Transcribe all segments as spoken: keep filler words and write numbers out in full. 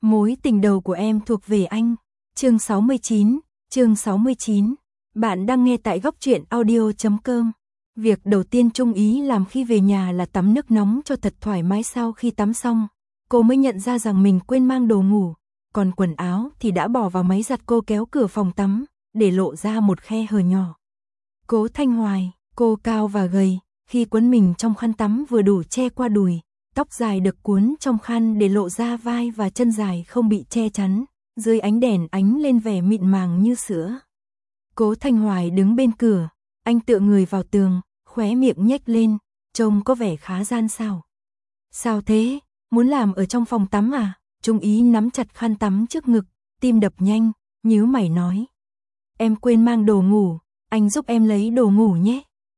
Mối tình đầu của em thuộc về anh. Chương sáu mươi chín, chương sáu mươi chín. Bạn đang nghe tại góc truyện audio chấm com. Việc đầu tiên Trung Ý làm khi về nhà là tắm nước nóng cho thật thoải mái. Sau khi tắm xong, cô mới nhận ra rằng mình quên mang đồ ngủ, còn quần áo thì đã bỏ vào máy giặt. Cô kéo cửa phòng tắm, để lộ ra một khe hở nhỏ. Cố Thanh Hoài, cô cao và gầy, khi quấn mình trong khăn tắm vừa đủ che qua đùi, tóc dài được cuốn trong khăn để lộ ra vai và chân dài không bị che chắn, dưới ánh đèn ánh lên vẻ mịn màng như sữa. Cố Thanh Hoài đứng bên cửa, anh tựa người vào tường, khóe miệng nhếch lên, trông có vẻ khá gian xảo. Sao thế, muốn làm ở trong phòng tắm à? Trung Ý nắm chặt khăn tắm trước ngực, tim đập nhanh, nhíu mày nói. Em quên mang đồ ngủ, anh giúp em lấy đồ ngủ nhé.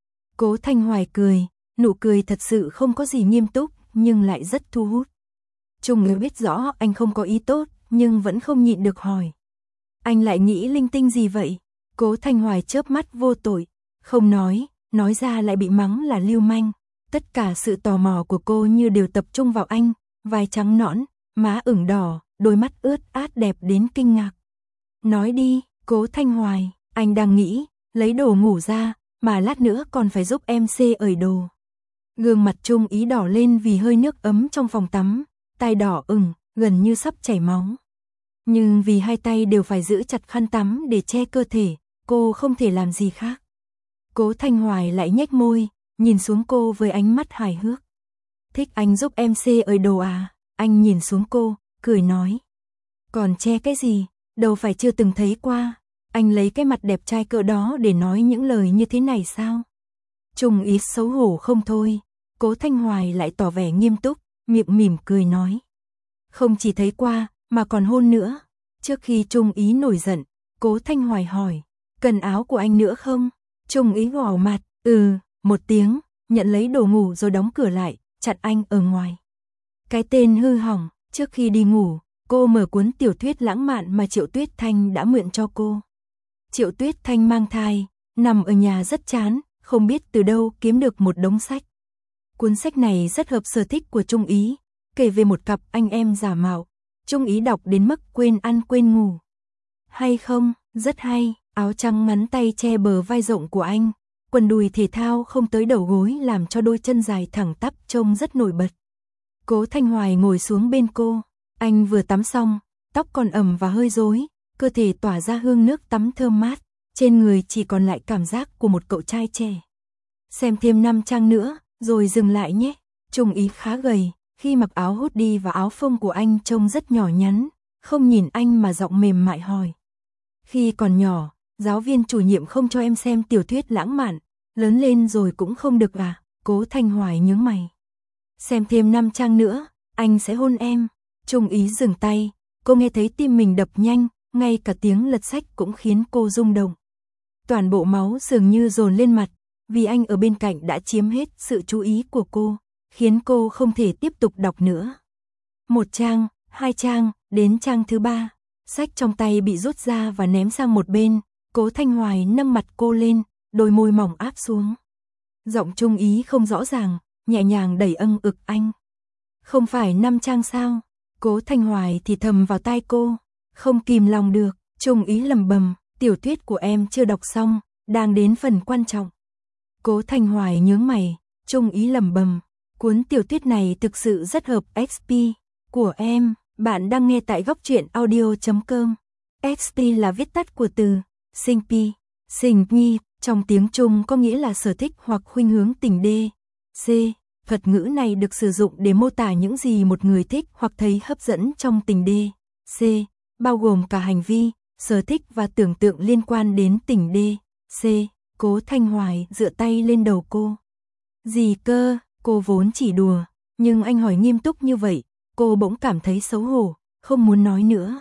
Cố Thanh Hoài cười, nụ cười thật sự không có gì nghiêm túc, nhưng lại rất thu hút. Trung Ý biết rõ anh không có ý tốt, nhưng vẫn không nhịn được hỏi. Anh lại nghĩ linh tinh gì vậy? Cố Thanh Hoài chớp mắt vô tội, không nói, nói ra lại bị mắng là lưu manh. Tất cả sự tò mò của cô như đều tập trung vào anh, vai trắng nõn, má ửng đỏ, đôi mắt ướt át đẹp đến kinh ngạc. Nói đi, Cố Thanh Hoài, anh đang nghĩ, lấy đồ ngủ ra, mà lát nữa còn phải giúp em xê ởi đồ. Gương mặt Trung Ý đỏ lên vì hơi nước ấm trong phòng tắm, tay đỏ ửng, gần như sắp chảy máu. Nhưng vì hai tay đều phải giữ chặt khăn tắm để che cơ thể, cô không thể làm gì khác. Cố Thanh Hoài lại nhếch môi, nhìn xuống cô với ánh mắt hài hước. Thích anh giúp em xê ởi đồ à? Anh nhìn xuống cô, cười nói. Còn che cái gì, đâu phải chưa từng thấy qua. Anh lấy cái mặt đẹp trai cỡ đó để nói những lời như thế này sao? Trung Ý xấu hổ không thôi. Cố Thanh Hoài lại tỏ vẻ nghiêm túc, miệng mỉm cười nói. Không chỉ thấy qua, mà còn hôn nữa. Trước khi Trung Ý nổi giận, Cố Thanh Hoài hỏi. Cần áo của anh nữa không? Trung Ý gõ mặt, ừ, một tiếng, nhận lấy đồ ngủ rồi đóng cửa lại, chặn anh ở ngoài. Cái tên hư hỏng, trước khi đi ngủ, cô mở cuốn tiểu thuyết lãng mạn mà Triệu Tuyết Thanh đã mượn cho cô. Triệu Tuyết Thanh mang thai, nằm ở nhà rất chán, không biết từ đâu kiếm được một đống sách. Cuốn sách này rất hợp sở thích của Trung Ý, kể về một cặp anh em giả mạo. Trung Ý đọc đến mức quên ăn quên ngủ. Hay không, rất hay, áo trắng ngắn tay che bờ vai rộng của anh, quần đùi thể thao không tới đầu gối làm cho đôi chân dài thẳng tắp trông rất nổi bật. Cố Thanh Hoài ngồi xuống bên cô, anh vừa tắm xong, tóc còn ẩm và hơi rối, cơ thể tỏa ra hương nước tắm thơm mát, trên người chỉ còn lại cảm giác của một cậu trai trẻ. Xem thêm năm trang nữa, rồi dừng lại nhé. Trung Ý khá gầy, khi mặc áo hoodie và áo phông của anh trông rất nhỏ nhắn, không nhìn anh mà giọng mềm mại hỏi. Khi còn nhỏ, giáo viên chủ nhiệm không cho em xem tiểu thuyết lãng mạn, lớn lên rồi cũng không được à? Cố Thanh Hoài nhướng mày. Xem thêm năm trang nữa, anh sẽ hôn em. Trung Ý dừng tay, cô nghe thấy tim mình đập nhanh, ngay cả tiếng lật sách cũng khiến cô rung động. Toàn bộ máu dường như dồn lên mặt, vì anh ở bên cạnh đã chiếm hết sự chú ý của cô, khiến cô không thể tiếp tục đọc nữa. Một trang, hai trang, đến trang thứ ba, sách trong tay bị rút ra và ném sang một bên. Cố Thanh Hoài nâng mặt cô lên, đôi môi mỏng áp xuống. Giọng Trung Ý không rõ ràng, nhẹ nhàng đẩy âng ực anh. Không phải năm trang sao? Cố Thanh Hoài thì thầm vào tai cô, không kìm lòng được. Trung Ý lầm bầm, tiểu thuyết của em chưa đọc xong, đang đến phần quan trọng. Cố Thanh Hoài nhướng mày, Trung Ý lầm bầm, cuốn tiểu thuyết này thực sự rất hợp ích pê của em. Bạn đang nghe tại góc truyện audio chấm com. ích pê là viết tắt của từ sinh pi, sinh nhi, trong tiếng Trung có nghĩa là sở thích hoặc khuynh hướng tình đê. C. Thuật ngữ này được sử dụng để mô tả những gì một người thích hoặc thấy hấp dẫn trong tình đê. C. Bao gồm cả hành vi, sở thích và tưởng tượng liên quan đến tình đê. C. Cố Thanh Hoài dựa tay lên đầu cô. Gì cơ, cô vốn chỉ đùa, nhưng anh hỏi nghiêm túc như vậy, cô bỗng cảm thấy xấu hổ, không muốn nói nữa.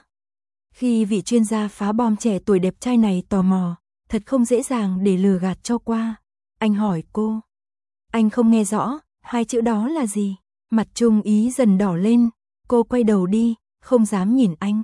Khi vị chuyên gia phá bom trẻ tuổi đẹp trai này tò mò, thật không dễ dàng để lừa gạt cho qua. Anh hỏi cô. Anh không nghe rõ, hai chữ đó là gì? Mặt Trung Ý dần đỏ lên, cô quay đầu đi, không dám nhìn anh.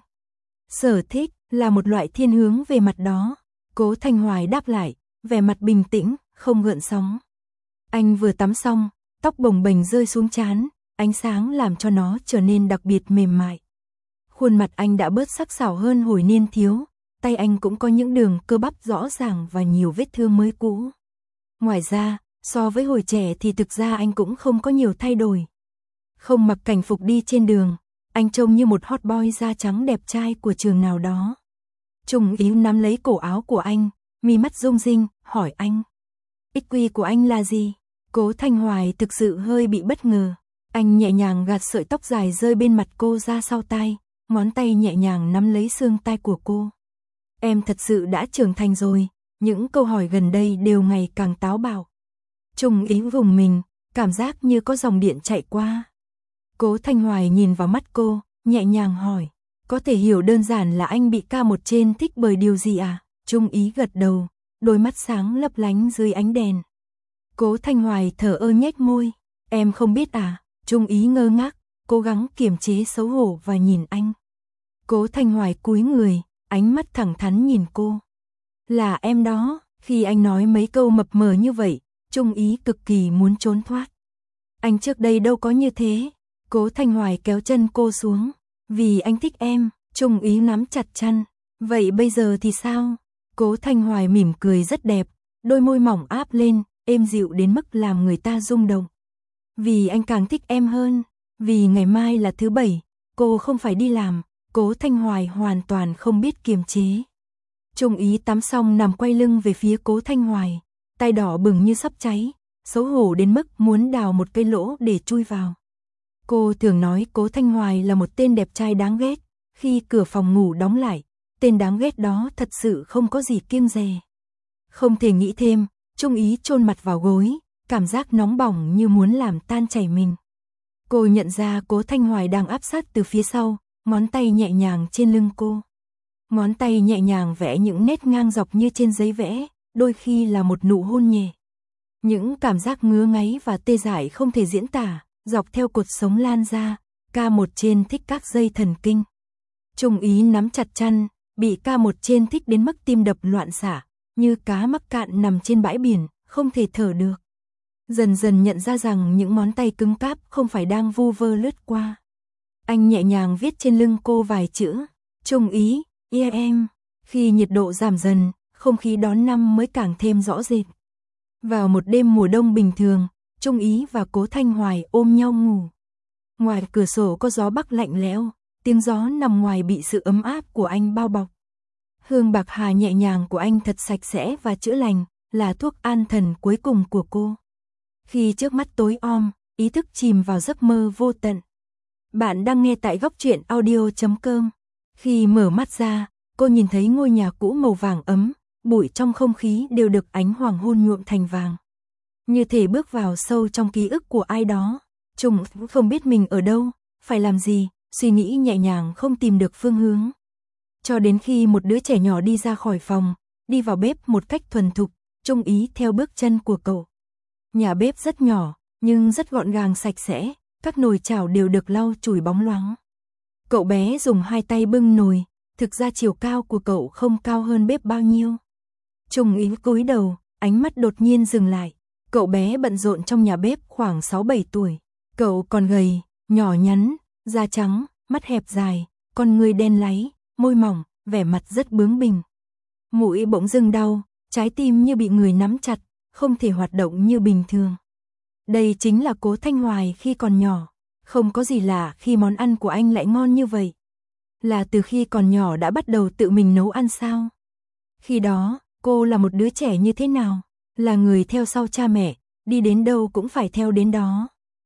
Sở thích là một loại thiên hướng về mặt đó. Cố Thanh Hoài đáp lại, vẻ mặt bình tĩnh, không gợn sóng. Anh vừa tắm xong, tóc bồng bềnh rơi xuống trán, ánh sáng làm cho nó trở nên đặc biệt mềm mại. Khuôn mặt anh đã bớt sắc sảo hơn hồi niên thiếu, tay anh cũng có những đường cơ bắp rõ ràng và nhiều vết thương mới cũ. Ngoài ra, so với hồi trẻ thì thực ra anh cũng không có nhiều thay đổi. Không mặc cảnh phục đi trên đường, anh trông như một hot boy da trắng đẹp trai của trường nào đó. Trung Ý nắm lấy cổ áo của anh, mi mắt rung rinh, hỏi anh. ích quy của anh là gì? Cố Thanh Hoài thực sự hơi bị bất ngờ. Anh nhẹ nhàng gạt sợi tóc dài rơi bên mặt cô ra sau tai, ngón tay nhẹ nhàng nắm lấy xương tai của cô. Em thật sự đã trưởng thành rồi, những câu hỏi gần đây đều ngày càng táo bạo. Trung Ý vùng mình, cảm giác như có dòng điện chạy qua. Cố Thanh Hoài nhìn vào mắt cô, nhẹ nhàng hỏi, có thể hiểu đơn giản là anh bị ca một trên thích bởi điều gì à? Trung Ý gật đầu, đôi mắt sáng lấp lánh dưới ánh đèn. Cố Thanh Hoài thở ơ nhếch môi, em không biết à? Trung Ý ngơ ngác, cố gắng kiềm chế xấu hổ và nhìn anh. Cố Thanh Hoài cúi người, ánh mắt thẳng thắn nhìn cô. Là em đó. Khi anh nói mấy câu mập mờ như vậy, Trung Ý cực kỳ muốn trốn thoát. Anh trước đây đâu có như thế. Cố Thanh Hoài kéo chân cô xuống. Vì anh thích em. Trung Ý nắm chặt chân. Vậy bây giờ thì sao? Cố Thanh Hoài mỉm cười rất đẹp, đôi môi mỏng áp lên, êm dịu đến mức làm người ta rung động. Vì anh càng thích em hơn. Vì ngày mai là thứ bảy, cô không phải đi làm. Cố Thanh Hoài hoàn toàn không biết kiềm chế. Trung Ý tắm xong nằm quay lưng về phía Cố Thanh Hoài, tay đỏ bừng như sắp cháy, xấu hổ đến mức muốn đào một cây lỗ để chui vào. Cô thường nói Cố Thanh Hoài là một tên đẹp trai đáng ghét, khi cửa phòng ngủ đóng lại, tên đáng ghét đó thật sự không có gì kiêng dè. Không thể nghĩ thêm, Trung Ý chôn mặt vào gối, cảm giác nóng bỏng như muốn làm tan chảy mình. Cô nhận ra Cố Thanh Hoài đang áp sát từ phía sau, ngón tay nhẹ nhàng trên lưng cô. Ngón tay nhẹ nhàng vẽ những nét ngang dọc như trên giấy vẽ, đôi khi là một nụ hôn nhẹ. Những cảm giác ngứa ngáy và tê dại không thể diễn tả, dọc theo cột sống lan ra, ca một trên thích các dây thần kinh. Trung Ý nắm chặt chăn, bị ca một trên thích đến mức tim đập loạn xạ, như cá mắc cạn nằm trên bãi biển, không thể thở được. Dần dần nhận ra rằng những ngón tay cứng cáp không phải đang vu vơ lướt qua. Anh nhẹ nhàng viết trên lưng cô vài chữ, Trung Ý, yêu em. Khi nhiệt độ giảm dần, không khí đón năm mới càng thêm rõ rệt. Vào một đêm mùa đông bình thường, Trung Ý và Cố Thanh Hoài ôm nhau ngủ. Ngoài cửa sổ có gió bắc lạnh lẽo, tiếng gió nằm ngoài bị sự ấm áp của anh bao bọc. Hương bạc hà nhẹ nhàng của anh thật sạch sẽ và chữa lành, là thuốc an thần cuối cùng của cô. Khi trước mắt tối om, ý thức chìm vào giấc mơ vô tận. Bạn đang nghe tại góc truyện audio chấm com. Khi mở mắt ra, cô nhìn thấy ngôi nhà cũ màu vàng ấm, bụi trong không khí đều được ánh hoàng hôn nhuộm thành vàng. Như thể bước vào sâu trong ký ức của ai đó. Trung không biết mình ở đâu, phải làm gì, suy nghĩ nhẹ nhàng không tìm được phương hướng. Cho đến khi một đứa trẻ nhỏ đi ra khỏi phòng, đi vào bếp một cách thuần thục, Trung Ý theo bước chân của cậu. Nhà bếp rất nhỏ, nhưng rất gọn gàng sạch sẽ, các nồi chảo đều được lau chùi bóng loáng. Cậu bé dùng hai tay bưng nồi, thực ra chiều cao của cậu không cao hơn bếp bao nhiêu. Trung Ý cúi đầu, ánh mắt đột nhiên dừng lại. Cậu bé bận rộn trong nhà bếp khoảng sáu bảy tuổi. Cậu còn gầy, nhỏ nhắn, da trắng, mắt hẹp dài, con người đen láy, môi mỏng, vẻ mặt rất bướng bỉnh. Mũi bỗng dưng đau, trái tim như bị người nắm chặt, không thể hoạt động như bình thường. Đây chính là Cố Thanh Hoài khi còn nhỏ. Không có gì lạ khi món ăn của anh lại ngon như vậy. Là từ khi còn nhỏ đã bắt đầu tự mình nấu ăn sao? Khi đó, cô là một đứa trẻ như thế nào? Là người theo sau cha mẹ, đi đến đâu cũng phải theo đến đó.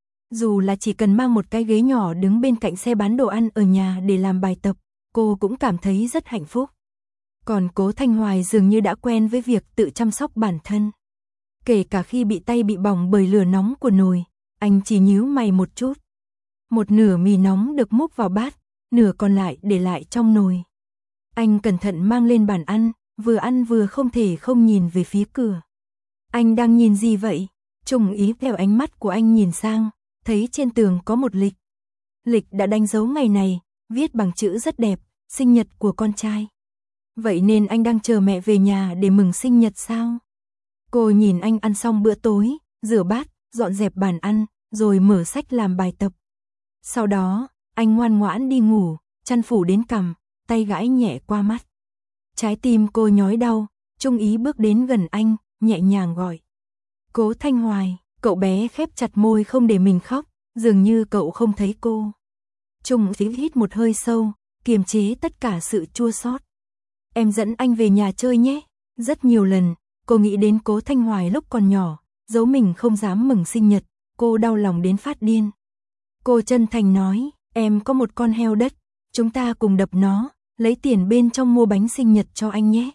Dù là chỉ cần mang một cái ghế nhỏ đứng bên cạnh xe bán đồ ăn ở nhà để làm bài tập, cô cũng cảm thấy rất hạnh phúc. Còn Cố Thanh Hoài dường như đã quen với việc tự chăm sóc bản thân. Kể cả khi bị tay bị bỏng bởi lửa nóng của nồi, anh chỉ nhíu mày một chút. Một nửa mì nóng được múc vào bát, nửa còn lại để lại trong nồi. Anh cẩn thận mang lên bàn ăn, vừa ăn vừa không thể không nhìn về phía cửa. Anh đang nhìn gì vậy? Trung Ý theo ánh mắt của anh nhìn sang, thấy trên tường có một lịch. Lịch đã đánh dấu ngày này, viết bằng chữ rất đẹp, sinh nhật của con trai. Vậy nên anh đang chờ mẹ về nhà để mừng sinh nhật sao? Cô nhìn anh ăn xong bữa tối, rửa bát, dọn dẹp bàn ăn, rồi mở sách làm bài tập. Sau đó, anh ngoan ngoãn đi ngủ, chăn phủ đến cằm, tay gãi nhẹ qua mắt. Trái tim cô nhói đau, Trung Ý bước đến gần anh, nhẹ nhàng gọi. Cố Thanh Hoài, cậu bé khép chặt môi không để mình khóc, dường như cậu không thấy cô. Trung Ý hít một hơi sâu, kiềm chế tất cả sự chua xót. Em dẫn anh về nhà chơi nhé. Rất nhiều lần, cô nghĩ đến Cố Thanh Hoài lúc còn nhỏ, giấu mình không dám mừng sinh nhật, cô đau lòng đến phát điên. Cô chân thành nói, em có một con heo đất, chúng ta cùng đập nó, lấy tiền bên trong mua bánh sinh nhật cho anh nhé.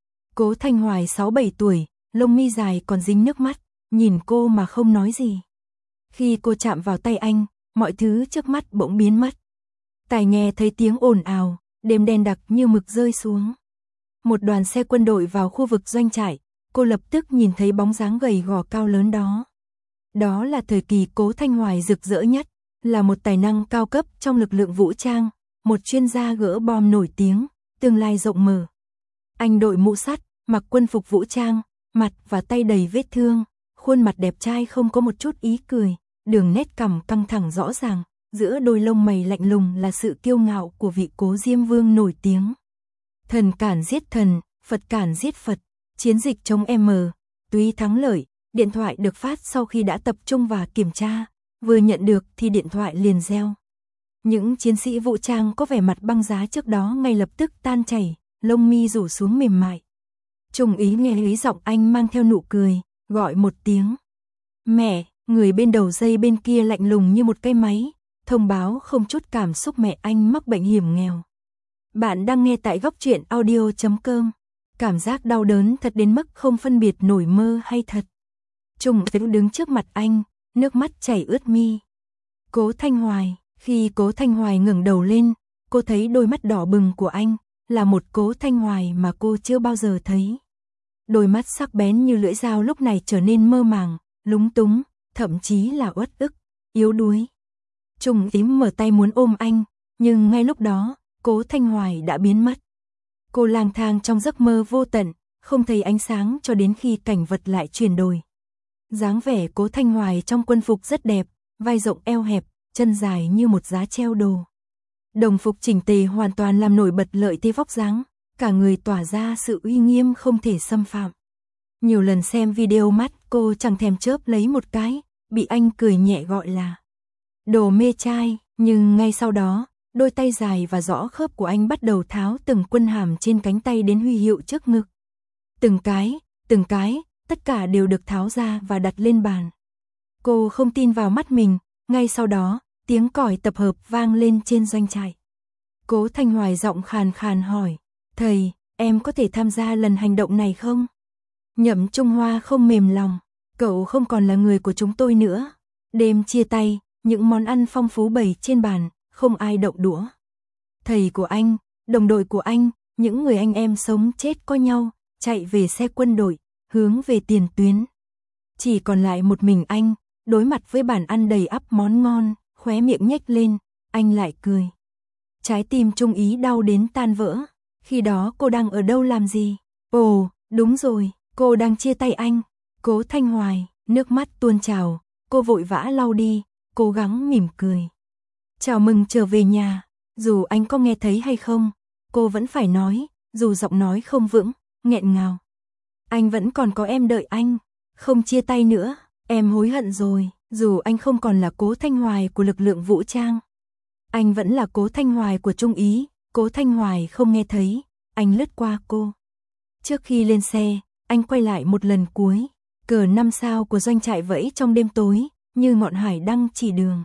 Cố Thanh Hoài sáu bảy tuổi, lông mi dài còn dính nước mắt, nhìn cô mà không nói gì. Khi cô chạm vào tay anh, mọi thứ trước mắt bỗng biến mất. Tai nghe thấy tiếng ồn ào, đêm đen đặc như mực rơi xuống. Một đoàn xe quân đội vào khu vực doanh trại, cô lập tức nhìn thấy bóng dáng gầy gò cao lớn đó. Đó là thời kỳ Cố Thanh Hoài rực rỡ nhất, là một tài năng cao cấp trong lực lượng vũ trang, một chuyên gia gỡ bom nổi tiếng, tương lai rộng mở. Anh đội mũ sắt, mặc quân phục vũ trang, mặt và tay đầy vết thương, khuôn mặt đẹp trai không có một chút ý cười, đường nét cằm căng thẳng rõ ràng, giữa đôi lông mày lạnh lùng là sự kiêu ngạo của vị Cố Diêm Vương nổi tiếng. Thần cản giết thần, Phật cản giết Phật, chiến dịch chống M, tuy thắng lợi, điện thoại được phát sau khi đã tập trung và kiểm tra, vừa nhận được thì điện thoại liền reo. Những chiến sĩ vũ trang có vẻ mặt băng giá trước đó ngay lập tức tan chảy, lông mi rủ xuống mềm mại. Trung Ý nghe lý giọng anh mang theo nụ cười, gọi một tiếng. Mẹ, người bên đầu dây bên kia lạnh lùng như một cây máy, thông báo không chút cảm xúc mẹ anh mắc bệnh hiểm nghèo. Bạn đang nghe tại góc truyện audio chấm com. Cảm giác đau đớn thật đến mức không phân biệt nổi mơ hay thật. Trung Ý đứng trước mặt anh, nước mắt chảy ướt mi. Cố Thanh Hoài, khi Cố Thanh Hoài ngẩng đầu lên, cô thấy đôi mắt đỏ bừng của anh, là một Cố Thanh Hoài mà cô chưa bao giờ thấy. Đôi mắt sắc bén như lưỡi dao lúc này trở nên mơ màng, lúng túng, thậm chí là uất ức, yếu đuối. Trung Ý mở tay muốn ôm anh, nhưng ngay lúc đó, Cố Thanh Hoài đã biến mất. Cô lang thang trong giấc mơ vô tận, không thấy ánh sáng cho đến khi cảnh vật lại chuyển đổi. Dáng vẻ Cố Thanh Hoài trong quân phục rất đẹp, vai rộng eo hẹp, chân dài như một giá treo đồ. Đồng phục chỉnh tề hoàn toàn làm nổi bật lợi thế vóc dáng, cả người tỏa ra sự uy nghiêm không thể xâm phạm. Nhiều lần xem video mắt cô chẳng thèm chớp lấy một cái, bị anh cười nhẹ gọi là đồ mê trai, nhưng ngay sau đó, đôi tay dài và rõ khớp của anh bắt đầu tháo từng quân hàm trên cánh tay đến huy hiệu trước ngực. Từng cái, từng cái, tất cả đều được tháo ra và đặt lên bàn. Cô không tin vào mắt mình, ngay sau đó, tiếng còi tập hợp vang lên trên doanh trại. Cố Thanh Hoài giọng khàn khàn hỏi, thầy, em có thể tham gia lần hành động này không? Nhậm Trung Hoa không mềm lòng, cậu không còn là người của chúng tôi nữa. Đêm chia tay, những món ăn phong phú bày trên bàn, không ai động đũa. Thầy của anh, đồng đội của anh, những người anh em sống chết có nhau, chạy về xe quân đội, hướng về tiền tuyến. Chỉ còn lại một mình anh, đối mặt với bàn ăn đầy ắp món ngon, khóe miệng nhếch lên, anh lại cười. Trái tim Trung Ý đau đến tan vỡ. Khi đó cô đang ở đâu làm gì? Ồ, đúng rồi, cô đang chia tay anh. Cố Thanh Hoài, nước mắt tuôn trào, cô vội vã lau đi, cố gắng mỉm cười. Chào mừng trở về nhà, dù anh có nghe thấy hay không, cô vẫn phải nói, dù giọng nói không vững, nghẹn ngào. Anh vẫn còn có em đợi anh, không chia tay nữa, em hối hận rồi, dù anh không còn là Cố Thanh Hoài của lực lượng vũ trang. Anh vẫn là Cố Thanh Hoài của Trung Ý, Cố Thanh Hoài không nghe thấy, anh lướt qua cô. Trước khi lên xe, anh quay lại một lần cuối, cờ năm sao của doanh trại vẫy trong đêm tối, như ngọn hải đăng chỉ đường.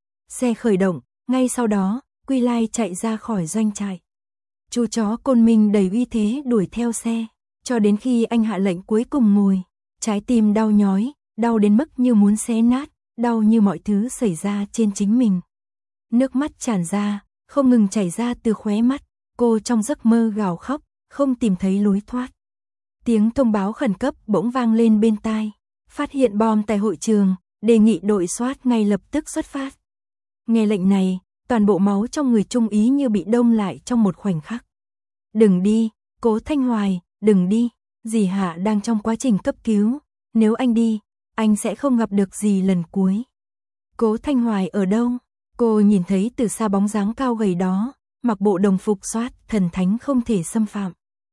Xe khởi động, ngay sau đó, Quy Lai chạy ra khỏi doanh trại. Chú chó Côn Minh đầy uy thế đuổi theo xe, cho đến khi anh hạ lệnh cuối cùng ngồi. Trái tim đau nhói, đau đến mức như muốn xé nát, đau như mọi thứ xảy ra trên chính mình. Nước mắt tràn ra, không ngừng chảy ra từ khóe mắt, cô trong giấc mơ gào khóc, không tìm thấy lối thoát. Tiếng thông báo khẩn cấp bỗng vang lên bên tai, phát hiện bom tại hội trường, đề nghị đội SWAT ngay lập tức xuất phát. Nghe lệnh này, toàn bộ máu trong người Trung Ý như bị đông lại trong một khoảnh khắc. Đừng đi, Cố Thanh Hoài, đừng đi, dì Hạ đang trong quá trình cấp cứu, nếu anh đi, anh sẽ không gặp được dì lần cuối. Cố Thanh Hoài ở đâu? Cô nhìn thấy từ xa bóng dáng cao gầy đó, mặc bộ đồng phục soát, thần thánh không thể xâm phạm.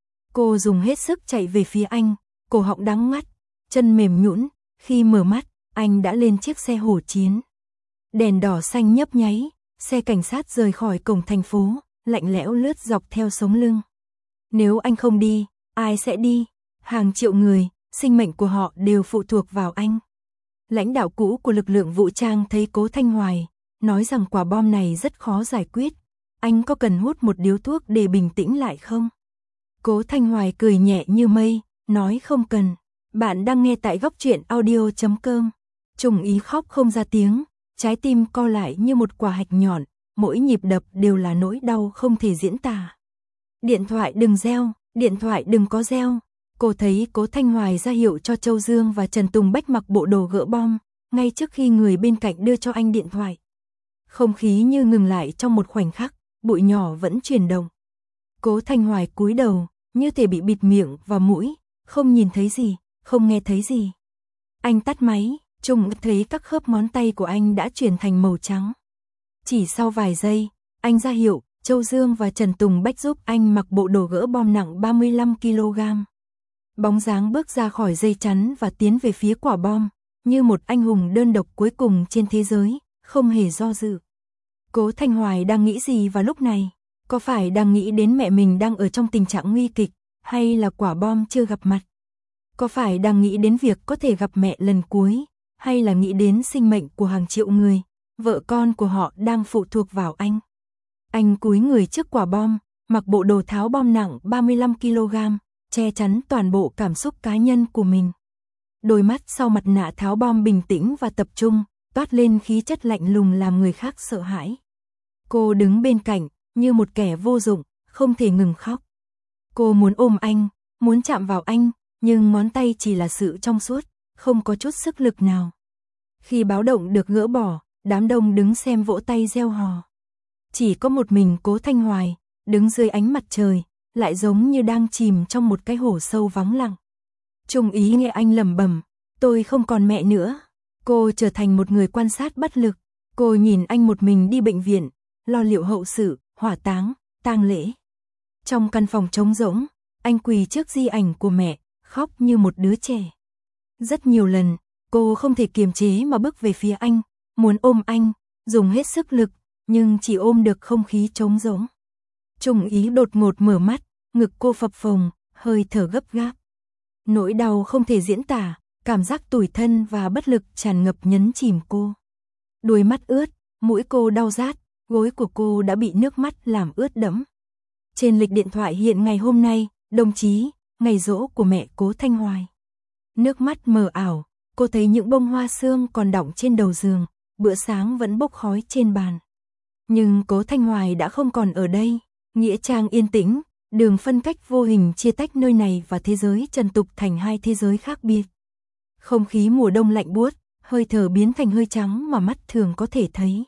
Cô dùng hết sức chạy về phía anh, cổ họng đắng ngắt, chân mềm nhũn, khi mở mắt, anh đã lên chiếc xe hổ chiến. Đèn đỏ xanh nhấp nháy, xe cảnh sát rời khỏi cổng thành phố, lạnh lẽo lướt dọc theo sống lưng. Nếu anh không đi, ai sẽ đi? Hàng triệu người, sinh mệnh của họ đều phụ thuộc vào anh. Lãnh đạo cũ của lực lượng vũ trang thấy Cố Thanh Hoài, nói rằng quả bom này rất khó giải quyết. Anh có cần hút một điếu thuốc để bình tĩnh lại không? Cố Thanh Hoài cười nhẹ như mây, nói không cần. Bạn đang nghe tại góc truyện audio chấm com. Trùng Ý khóc không ra tiếng, trái tim co lại như một quả hạch nhọn, mỗi nhịp đập đều là nỗi đau không thể diễn tả. Điện thoại đừng reo, điện thoại đừng có reo. Cô thấy Cố Thanh Hoài ra hiệu cho Châu Dương và Trần Tùng Bách mặc bộ đồ gỡ bom, ngay trước khi người bên cạnh đưa cho anh điện thoại. Không khí như ngừng lại trong một khoảnh khắc, bụi nhỏ vẫn chuyển động. Cố Thanh Hoài cúi đầu, như thể bị bịt miệng và mũi, không nhìn thấy gì, không nghe thấy gì. Anh tắt máy, Trung thấy các khớp ngón tay của anh đã chuyển thành màu trắng. Chỉ sau vài giây, anh ra hiệu, Châu Dương và Trần Tùng Bách giúp anh mặc bộ đồ gỡ bom nặng ba mươi lăm ki lô gam. Bóng dáng bước ra khỏi dây chắn và tiến về phía quả bom, như một anh hùng đơn độc cuối cùng trên thế giới, không hề do dự. Cố Thanh Hoài đang nghĩ gì vào lúc này? Có phải đang nghĩ đến mẹ mình đang ở trong tình trạng nguy kịch, hay là quả bom chưa gặp mặt? Có phải đang nghĩ đến việc có thể gặp mẹ lần cuối, hay là nghĩ đến sinh mệnh của hàng triệu người, vợ con của họ đang phụ thuộc vào anh? Anh cúi người trước quả bom, mặc bộ đồ tháo bom nặng ba mươi lăm ki lô gam, che chắn toàn bộ cảm xúc cá nhân của mình. Đôi mắt sau mặt nạ tháo bom bình tĩnh và tập trung, toát lên khí chất lạnh lùng làm người khác sợ hãi. Cô đứng bên cạnh, như một kẻ vô dụng, không thể ngừng khóc. Cô muốn ôm anh, muốn chạm vào anh, nhưng ngón tay chỉ là sự trong suốt, không có chút sức lực nào. Khi báo động được gỡ bỏ, đám đông đứng xem vỗ tay reo hò. Chỉ có một mình Cố Thanh Hoài, đứng dưới ánh mặt trời, lại giống như đang chìm trong một cái hồ sâu vắng lặng. Trung Ý nghe anh lẩm bẩm, tôi không còn mẹ nữa. Cô trở thành một người quan sát bất lực. Cô nhìn anh một mình đi bệnh viện, lo liệu hậu sự, hỏa táng, tang lễ. Trong căn phòng trống rỗng, anh quỳ trước di ảnh của mẹ, khóc như một đứa trẻ. Rất nhiều lần, cô không thể kiềm chế mà bước về phía anh, muốn ôm anh, dùng hết sức lực, nhưng chỉ ôm được không khí trống rỗng. Trung Ý đột ngột mở mắt, ngực cô phập phồng, hơi thở gấp gáp. Nỗi đau không thể diễn tả, cảm giác tủi thân và bất lực tràn ngập nhấn chìm cô. Đôi mắt ướt, mũi cô đau rát, gối của cô đã bị nước mắt làm ướt đẫm. Trên lịch điện thoại hiện ngày hôm nay, đồng chí, ngày giỗ của mẹ Cố Thanh Hoài. Nước mắt mờ ảo, cô thấy những bông hoa sương còn đọng trên đầu giường, bữa sáng vẫn bốc khói trên bàn. Nhưng Cố Thanh Hoài đã không còn ở đây, nghĩa trang yên tĩnh, đường phân cách vô hình chia tách nơi này và thế giới trần tục thành hai thế giới khác biệt. Không khí mùa đông lạnh buốt, hơi thở biến thành hơi trắng mà mắt thường có thể thấy.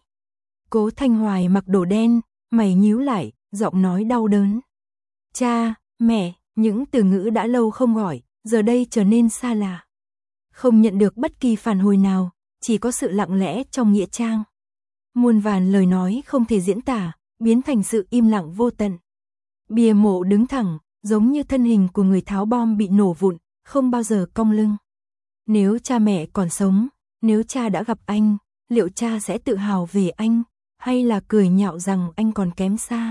Cố Thanh Hoài mặc đồ đen, mày nhíu lại, giọng nói đau đớn. Cha, mẹ, những từ ngữ đã lâu không gọi, giờ đây trở nên xa lạ. Không nhận được bất kỳ phản hồi nào, chỉ có sự lặng lẽ trong nghĩa trang. Muôn vàn lời nói không thể diễn tả, biến thành sự im lặng vô tận. Bia mộ đứng thẳng, giống như thân hình của người tháo bom bị nổ vụn, không bao giờ cong lưng. Nếu cha mẹ còn sống, nếu cha đã gặp anh, liệu cha sẽ tự hào về anh, hay là cười nhạo rằng anh còn kém xa?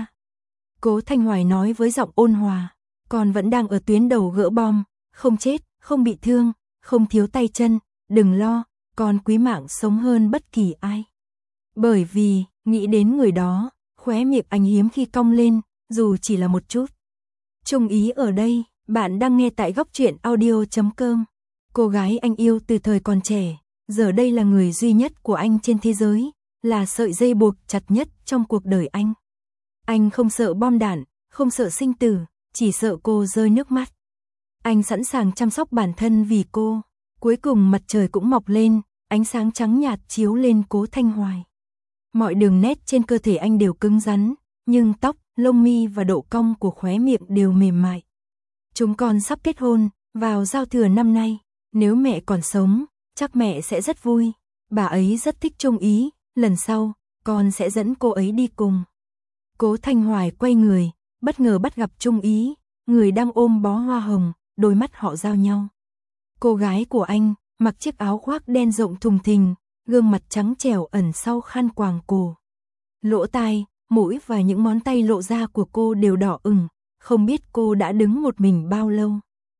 Cố Thanh Hoài nói với giọng ôn hòa, con vẫn đang ở tuyến đầu gỡ bom, không chết, không bị thương, không thiếu tay chân, đừng lo, con quý mạng sống hơn bất kỳ ai. Bởi vì, nghĩ đến người đó, khóe miệng anh hiếm khi cong lên, dù chỉ là một chút. Trung Ý ở đây, bạn đang nghe tại góc truyện audio chấm com. Cô gái anh yêu từ thời còn trẻ, giờ đây là người duy nhất của anh trên thế giới, là sợi dây buộc chặt nhất trong cuộc đời anh. Anh không sợ bom đạn, không sợ sinh tử, chỉ sợ cô rơi nước mắt. Anh sẵn sàng chăm sóc bản thân vì cô. Cuối cùng mặt trời cũng mọc lên, ánh sáng trắng nhạt chiếu lên Cố Thanh Hoài. Mọi đường nét trên cơ thể anh đều cứng rắn, nhưng tóc, lông mi và độ cong của khóe miệng đều mềm mại. Chúng con sắp kết hôn, vào giao thừa năm nay. Nếu mẹ còn sống, chắc mẹ sẽ rất vui. Bà ấy rất thích Trung Ý, lần sau, con sẽ dẫn cô ấy đi cùng. Cố Thanh Hoài quay người, bất ngờ bắt gặp Trung Ý, người đang ôm bó hoa hồng, đôi mắt họ giao nhau. Cô gái của anh, mặc chiếc áo khoác đen rộng thùng thình, gương mặt trắng trẻo ẩn sau khăn quàng cổ. Lỗ tai, mũi và những ngón tay lộ ra của cô đều đỏ ửng, không biết cô đã đứng một mình bao lâu.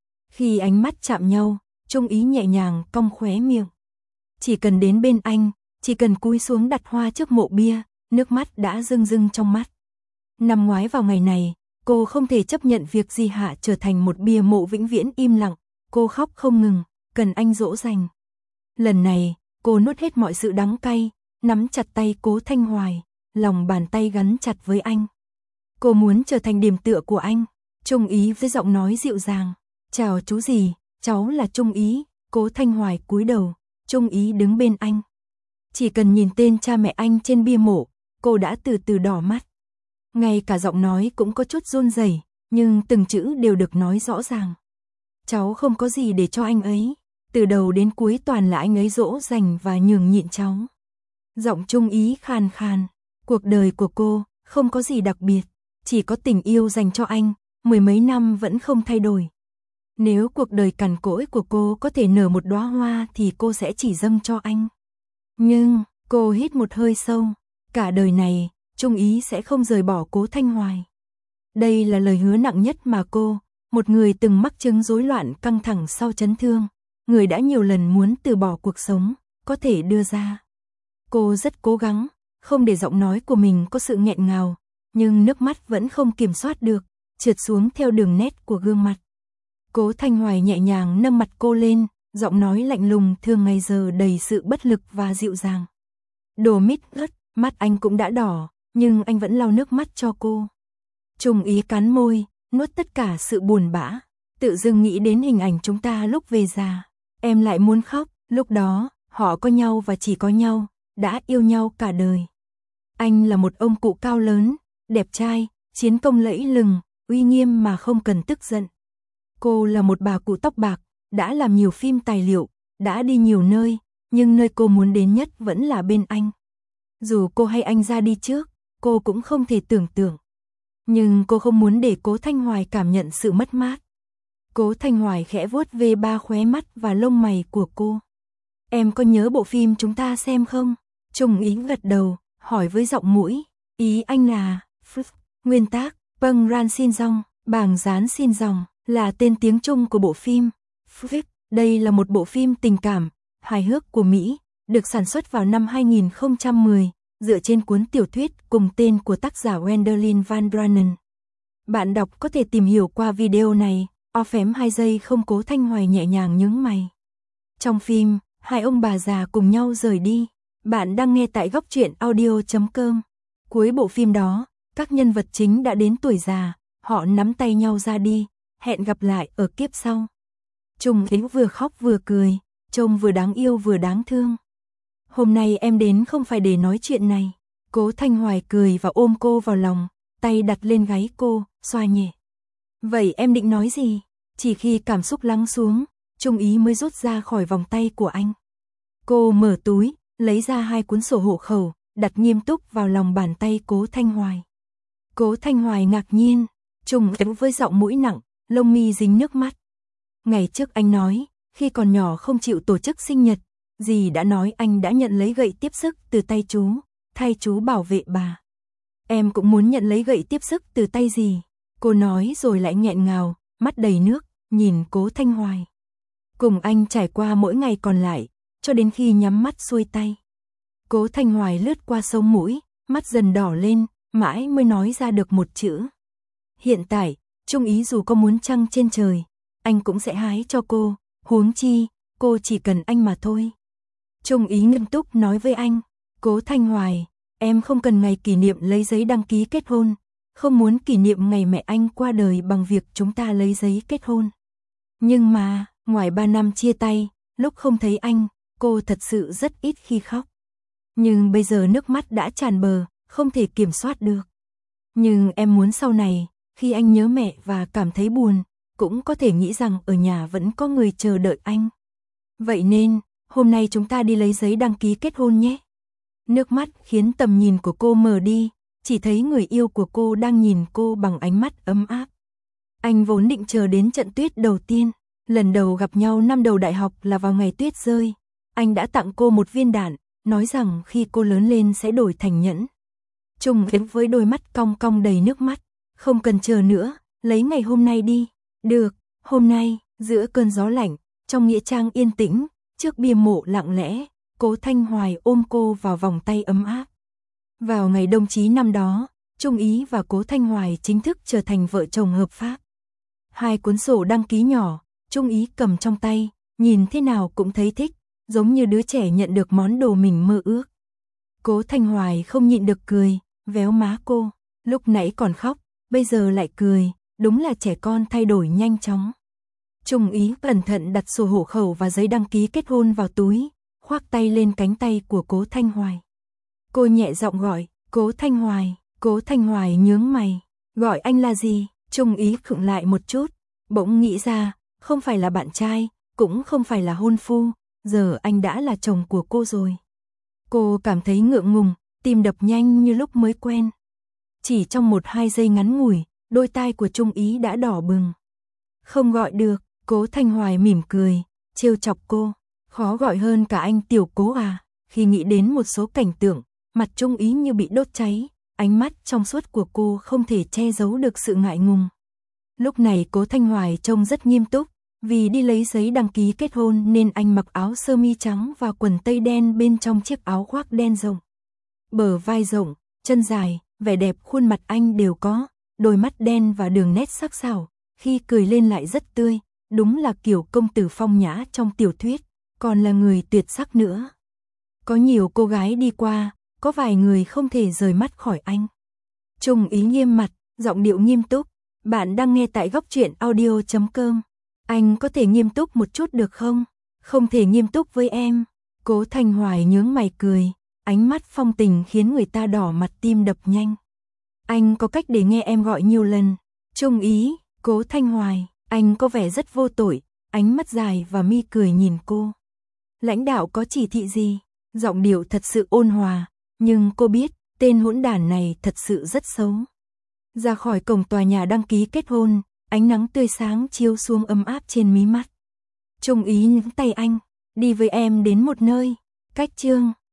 Khi ánh mắt chạm nhau, Trung Ý nhẹ nhàng cong khóe miệng. Chỉ cần đến bên anh, chỉ cần cúi xuống đặt hoa trước mộ bia, nước mắt đã rưng rưng trong mắt. Năm ngoái vào ngày này, cô không thể chấp nhận việc Di Hạ trở thành một bia mộ vĩnh viễn im lặng, cô khóc không ngừng, cần anh dỗ dành. Lần này, cô nuốt hết mọi sự đắng cay, nắm chặt tay Cố Thanh Hoài, lòng bàn tay gắn chặt với anh. Cô muốn trở thành điểm tựa của anh. Trung Ý với giọng nói dịu dàng. Chào chú dì, cháu là Trung Ý. Cố Thanh Hoài cúi đầu, Trung Ý đứng bên anh. Chỉ cần nhìn tên cha mẹ anh trên bia mộ, cô đã từ từ đỏ mắt. Ngay cả giọng nói cũng có chút run rẩy, nhưng từng chữ đều được nói rõ ràng. Cháu không có gì để cho anh ấy, từ đầu đến cuối toàn là anh ấy dỗ dành và nhường nhịn cháu. Giọng Trung Ý khàn khàn, cuộc đời của cô không có gì đặc biệt, chỉ có tình yêu dành cho anh, mười mấy năm vẫn không thay đổi. Nếu cuộc đời cằn cỗi của cô có thể nở một đóa hoa thì cô sẽ chỉ dâng cho anh. Nhưng, cô hít một hơi sâu, cả đời này, Trung Ý sẽ không rời bỏ Cố Thanh Hoài. Đây là lời hứa nặng nhất mà cô, một người từng mắc chứng rối loạn căng thẳng sau chấn thương, người đã nhiều lần muốn từ bỏ cuộc sống, có thể đưa ra. Cô rất cố gắng, không để giọng nói của mình có sự nghẹn ngào, nhưng nước mắt vẫn không kiểm soát được, trượt xuống theo đường nét của gương mặt. Cố Thanh Hoài nhẹ nhàng nâng mặt cô lên, giọng nói lạnh lùng thường ngày giờ đầy sự bất lực và dịu dàng. Đồ mít ớt, mắt anh cũng đã đỏ, nhưng anh vẫn lau nước mắt cho cô. Trung Ý cắn môi, nuốt tất cả sự buồn bã, tự dưng nghĩ đến hình ảnh chúng ta lúc về già. Em lại muốn khóc, lúc đó, họ có nhau và chỉ có nhau, đã yêu nhau cả đời. Anh là một ông cụ cao lớn, đẹp trai, chiến công lẫy lừng, uy nghiêm mà không cần tức giận. Cô là một bà cụ tóc bạc, đã làm nhiều phim tài liệu, đã đi nhiều nơi, nhưng nơi cô muốn đến nhất vẫn là bên anh. Dù cô hay anh ra đi trước, cô cũng không thể tưởng tượng. Nhưng cô không muốn để Cố Thanh Hoài cảm nhận sự mất mát. Cố Thanh Hoài khẽ vuốt về ba khóe mắt và lông mày của cô. Em có nhớ bộ phim chúng ta xem không? Trung Ý gật đầu, hỏi với giọng mũi. Ý anh là, nguyên tác, Peng Ran Xin Dòng, Bàng Gián Xin Dòng, là tên tiếng Trung của bộ phim. Đây là một bộ phim tình cảm, hài hước của Mỹ, được sản xuất vào năm hai nghìn không trăm mười, dựa trên cuốn tiểu thuyết cùng tên của tác giả Wendelin Van Dranen. Bạn đọc có thể tìm hiểu qua video này. O phém hai giây không. Cố Thanh Hoài nhẹ nhàng nhướng mày. Trong phim, hai ông bà già cùng nhau rời đi. Bạn đang nghe tại góc truyện audio chấm com. Cuối bộ phim đó, các nhân vật chính đã đến tuổi già, họ nắm tay nhau ra đi, hẹn gặp lại ở kiếp sau. Trung Ý vừa khóc vừa cười, trông vừa đáng yêu vừa đáng thương. Hôm nay em đến không phải để nói chuyện này. Cố Thanh Hoài cười và ôm cô vào lòng, tay đặt lên gáy cô, xoa nhẹ. Vậy em định nói gì? Chỉ khi cảm xúc lắng xuống, Trung Ý mới rút ra khỏi vòng tay của anh. Cô mở túi, lấy ra hai cuốn sổ hộ khẩu, đặt nghiêm túc vào lòng bàn tay Cố Thanh Hoài. Cố Thanh Hoài ngạc nhiên, Trung Ý với giọng mũi nặng, lông mi dính nước mắt. Ngày trước anh nói, khi còn nhỏ không chịu tổ chức sinh nhật, dì đã nói anh đã nhận lấy gậy tiếp sức từ tay chú, thay chú bảo vệ bà. Em cũng muốn nhận lấy gậy tiếp sức từ tay dì. Cô nói rồi lại nghẹn ngào, mắt đầy nước, nhìn Cố Thanh Hoài. Cùng anh trải qua mỗi ngày còn lại, cho đến khi nhắm mắt xuôi tay. Cố Thanh Hoài lướt qua sống mũi, mắt dần đỏ lên, mãi mới nói ra được một chữ. Hiện tại, Trung Ý dù có muốn trăng trên trời, anh cũng sẽ hái cho cô, huống chi, cô chỉ cần anh mà thôi. Trung Ý nghiêm túc nói với anh, Cố Thanh Hoài, em không cần ngày kỷ niệm lấy giấy đăng ký kết hôn, không muốn kỷ niệm ngày mẹ anh qua đời bằng việc chúng ta lấy giấy kết hôn. Nhưng mà, ngoài ba năm chia tay, lúc không thấy anh, cô thật sự rất ít khi khóc. Nhưng bây giờ nước mắt đã tràn bờ, không thể kiểm soát được. Nhưng em muốn sau này, khi anh nhớ mẹ và cảm thấy buồn, cũng có thể nghĩ rằng ở nhà vẫn có người chờ đợi anh. Vậy nên, hôm nay chúng ta đi lấy giấy đăng ký kết hôn nhé. Nước mắt khiến tầm nhìn của cô mờ đi, chỉ thấy người yêu của cô đang nhìn cô bằng ánh mắt ấm áp. Anh vốn định chờ đến trận tuyết đầu tiên, lần đầu gặp nhau năm đầu đại học là vào ngày tuyết rơi. Anh đã tặng cô một viên đạn, nói rằng khi cô lớn lên sẽ đổi thành nhẫn. Trung Ý với đôi mắt cong cong đầy nước mắt, không cần chờ nữa, lấy ngày hôm nay đi. Được, hôm nay, giữa cơn gió lạnh, trong nghĩa trang yên tĩnh, trước bia mộ lặng lẽ, Cố Thanh Hoài ôm cô vào vòng tay ấm áp. Vào ngày đồng chí năm đó, Trung Ý và Cố Thanh Hoài chính thức trở thành vợ chồng hợp pháp. Hai cuốn sổ đăng ký nhỏ, Trung Ý cầm trong tay, nhìn thế nào cũng thấy thích, giống như đứa trẻ nhận được món đồ mình mơ ước. Cố Thanh Hoài không nhịn được cười, véo má cô, lúc nãy còn khóc, bây giờ lại cười, đúng là trẻ con thay đổi nhanh chóng. Trung Ý cẩn thận đặt sổ hộ khẩu và giấy đăng ký kết hôn vào túi, khoác tay lên cánh tay của Cố Thanh Hoài. Cô nhẹ giọng gọi, Cố Thanh Hoài, Cố Thanh Hoài nhướng mày, gọi anh là gì? Trung Ý khựng lại một chút, bỗng nghĩ ra, không phải là bạn trai, cũng không phải là hôn phu, giờ anh đã là chồng của cô rồi. Cô cảm thấy ngượng ngùng, tim đập nhanh như lúc mới quen. Chỉ trong một hai giây ngắn ngủi, đôi tai của Trung Ý đã đỏ bừng. Không gọi được, Cố Thanh Hoài mỉm cười, trêu chọc cô, khó gọi hơn cả anh tiểu Cố à. Khi nghĩ đến một số cảnh tượng, mặt Trung Ý như bị đốt cháy, ánh mắt trong suốt của cô không thể che giấu được sự ngại ngùng. Lúc này Cố Thanh Hoài trông rất nghiêm túc, vì đi lấy giấy đăng ký kết hôn nên anh mặc áo sơ mi trắng và quần tây đen bên trong chiếc áo khoác đen rộng. Bờ vai rộng, chân dài, vẻ đẹp khuôn mặt anh đều có, đôi mắt đen và đường nét sắc sảo, khi cười lên lại rất tươi, đúng là kiểu công tử phong nhã trong tiểu thuyết, còn là người tuyệt sắc nữa. Có nhiều cô gái đi qua, có vài người không thể rời mắt khỏi anh. Trung Ý nghiêm mặt, giọng điệu nghiêm túc, bạn đang nghe tại góc truyện audio chấm com. Anh có thể nghiêm túc một chút được không? Không thể nghiêm túc với em. Cố Thanh Hoài nhướng mày cười, ánh mắt phong tình khiến người ta đỏ mặt tim đập nhanh. Anh có cách để nghe em gọi nhiều lần. Trung Ý, Cố Thanh Hoài, anh có vẻ rất vô tội, ánh mắt dài và mi cười nhìn cô. Lãnh đạo có chỉ thị gì? Giọng điệu thật sự ôn hòa, nhưng cô biết, tên hỗn đản này thật sự rất xấu. Ra khỏi cổng tòa nhà đăng ký kết hôn, ánh nắng tươi sáng chiếu xuống ấm áp trên mí mắt. Trung Ý nhấc tay anh, đi với em đến một nơi, cách chương